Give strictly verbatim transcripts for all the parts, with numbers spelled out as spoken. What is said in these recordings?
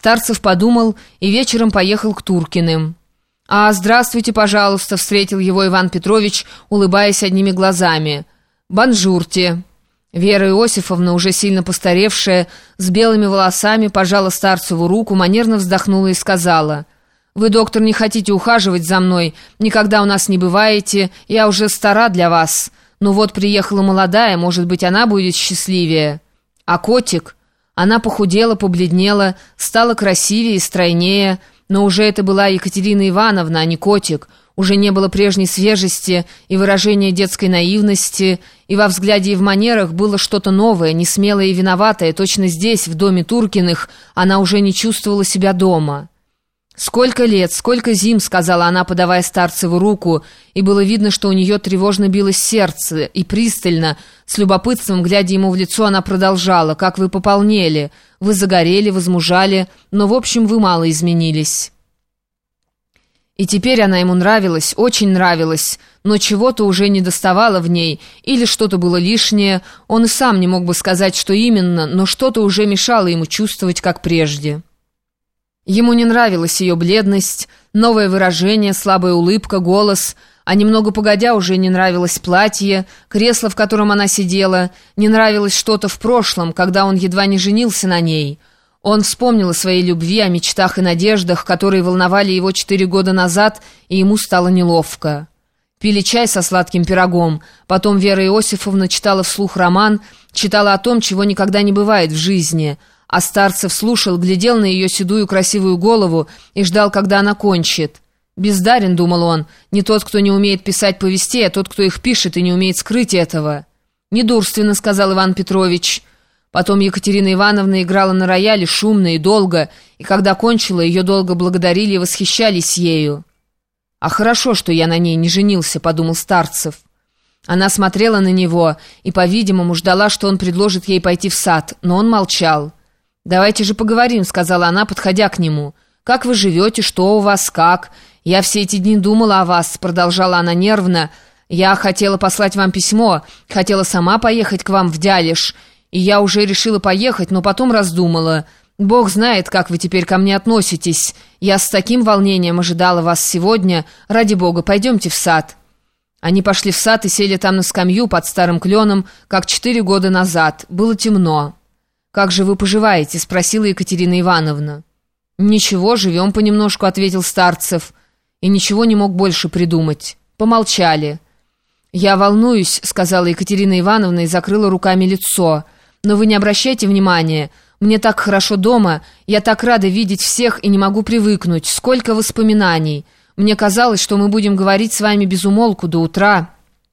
Старцев подумал и вечером поехал к Туркиным. «А, здравствуйте, пожалуйста», — встретил его Иван Петрович, улыбаясь одними глазами. «Бонжурте». Вера Иосифовна, уже сильно постаревшая, с белыми волосами, пожала Старцеву руку, манерно вздохнула и сказала: «Вы, доктор, не хотите ухаживать за мной, никогда у нас не бываете, я уже стара для вас. Ну вот приехала молодая, может быть, она будет счастливее. А котик?» Она похудела, побледнела, стала красивее и стройнее, но уже это была Екатерина Ивановна, а не котик. Уже не было прежней свежести и выражения детской наивности, и во взгляде и в манерах было что-то новое, несмелое и виноватое. Точно здесь, в доме Туркиных, она уже не чувствовала себя дома. «Сколько лет, сколько зим», — сказала она, подавая Старцеву руку, и было видно, что у нее тревожно билось сердце, и пристально, с любопытством, глядя ему в лицо, она продолжала: «Как вы пополнели, вы загорели, возмужали, но, в общем, вы мало изменились». И теперь она ему нравилась, очень нравилась, но чего-то уже не доставало в ней, или что-то было лишнее, он и сам не мог бы сказать, что именно, но что-то уже мешало ему чувствовать, как прежде. Ему не нравилась ее бледность, новое выражение, слабая улыбка, голос, а немного погодя уже не нравилось платье, кресло, в котором она сидела, не нравилось что-то в прошлом, когда он едва не женился на ней. Он вспомнил о своей любви, о мечтах и надеждах, которые волновали его четыре года назад, и ему стало неловко. Пили чай со сладким пирогом, потом Вера Иосифовна читала вслух роман, читала о том, чего никогда не бывает в жизни. А Старцев слушал, глядел на ее седую красивую голову и ждал, когда она кончит. «Бездарен», — думал он, — «не тот, кто не умеет писать повестей, а тот, кто их пишет и не умеет скрыть этого». «Недурственно», — сказал Иван Петрович. Потом Екатерина Ивановна играла на рояле шумно и долго, и когда кончила, ее долго благодарили и восхищались ею. «А хорошо, что я на ней не женился», — подумал Старцев. Она смотрела на него и, по-видимому, ждала, что он предложит ей пойти в сад, но он молчал. «Давайте же поговорим», — сказала она, подходя к нему. «Как вы живете? Что у вас? Как? Я все эти дни думала о вас», — продолжала она нервно. «Я хотела послать вам письмо, хотела сама поехать к вам в Дялиш, и я уже решила поехать, но потом раздумала. Бог знает, как вы теперь ко мне относитесь. Я с таким волнением ожидала вас сегодня. Ради Бога, пойдемте в сад». Они пошли в сад и сели там на скамью под старым кленом, как четыре года назад. Было темно. «Как же вы поживаете?» — спросила Екатерина Ивановна. «Ничего, живем понемножку», — ответил Старцев. И ничего не мог больше придумать. Помолчали. «Я волнуюсь», — сказала Екатерина Ивановна и закрыла руками лицо. «Но вы не обращайте внимания. Мне так хорошо дома. Я так рада видеть всех и не могу привыкнуть. Сколько воспоминаний. Мне казалось, что мы будем говорить с вами без умолку до утра».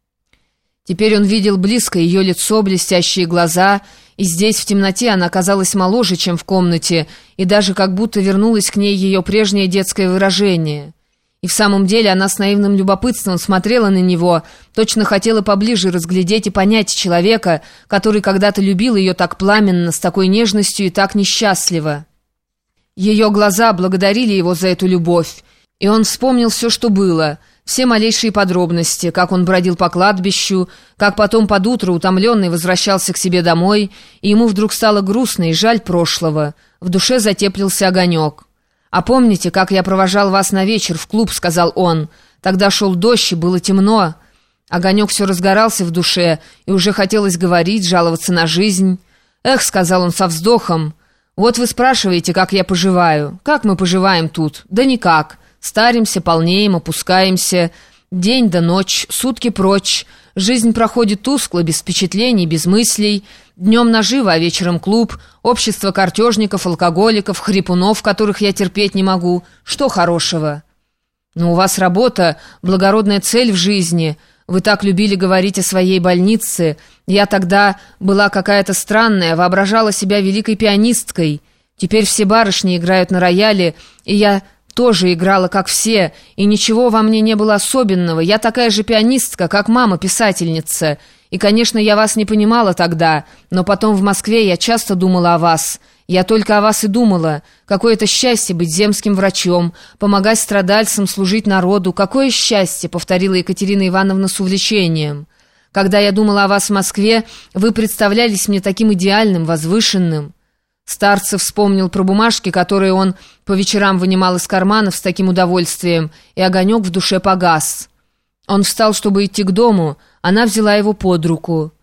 Теперь он видел близко ее лицо, блестящие глаза, и здесь, в темноте, она казалась моложе, чем в комнате, и даже как будто вернулось к ней ее прежнее детское выражение. И в самом деле она с наивным любопытством смотрела на него, точно хотела поближе разглядеть и понять человека, который когда-то любил ее так пламенно, с такой нежностью и так несчастливо. Ее глаза благодарили его за эту любовь, и он вспомнил все, что было, все малейшие подробности, как он бродил по кладбищу, как потом под утро утомленный возвращался к себе домой, и ему вдруг стало грустно и жаль прошлого. В душе затеплился огонек. «А помните, как я провожал вас на вечер в клуб?» — сказал он. «Тогда шел дождь, и было темно». Огонек все разгорался в душе, и уже хотелось говорить, жаловаться на жизнь. «Эх», — сказал он со вздохом, — «вот вы спрашиваете, как я поживаю. Как мы поживаем тут? Да никак. Старимся, полнеем, опускаемся. День да ночь, сутки прочь. Жизнь проходит тускло, без впечатлений, без мыслей. Днем наживо, а вечером клуб. Общество картежников, алкоголиков, хрипунов, которых я терпеть не могу. Что хорошего? Но у вас работа, благородная цель в жизни. Вы так любили говорить о своей больнице. Я тогда была какая-то странная, воображала себя великой пианисткой. Теперь все барышни играют на рояле, и я тоже играла, как все, и ничего во мне не было особенного. Я такая же пианистка, как мама-писательница. И, конечно, я вас не понимала тогда, но потом в Москве я часто думала о вас. Я только о вас и думала. Какое это счастье быть земским врачом, помогать страдальцам, служить народу. Какое счастье!» — повторила Екатерина Ивановна с увлечением. «Когда я думала о вас в Москве, вы представлялись мне таким идеальным, возвышенным». Старцев вспомнил про бумажки, которые он по вечерам вынимал из карманов с таким удовольствием, и огонек в душе погас. Он встал, чтобы идти к дому, она взяла его под руку.